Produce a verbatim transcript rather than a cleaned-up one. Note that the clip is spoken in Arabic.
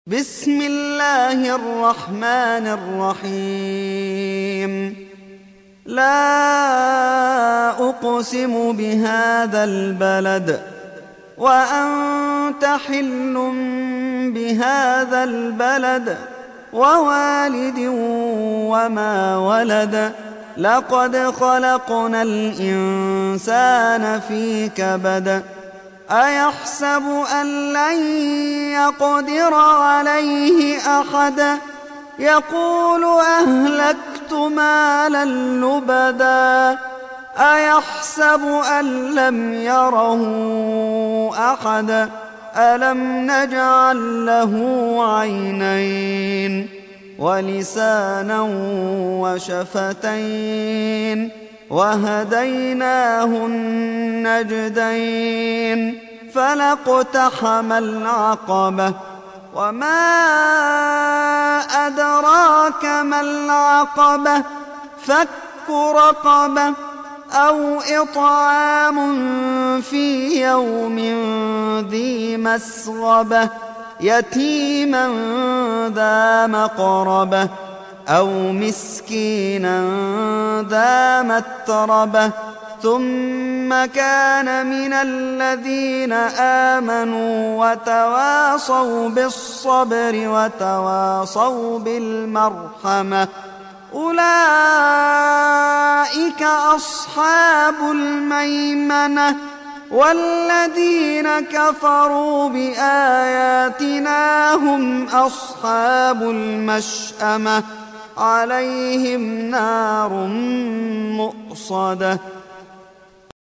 بسم الله الرحمن الرحيم لا أقسم بهذا البلد وأنت حل بهذا البلد ووالد وما ولد لقد خلقنا الإنسان في كبد أيحسب أن لن يقدر عليه أحد يقول أهلكت مالا لبدا أيحسب أن لم يره أحد ألم نجعل له عينين ولسانا وشفتين وهديناه النجدين فلاقتحم العقبة وما أدراك ما العقبة فك رقبة أو إطعام في يوم ذي مسغبة يتيما ذا مقربة أو مسكينا ذا متربة ثم كان من الذين آمنوا وتواصوا بالصبر وتواصوا بالمرحمة أولئك أصحاب الميمنة والذين كفروا بآياتنا هم أصحاب المشأمة عليهم نار مؤصدة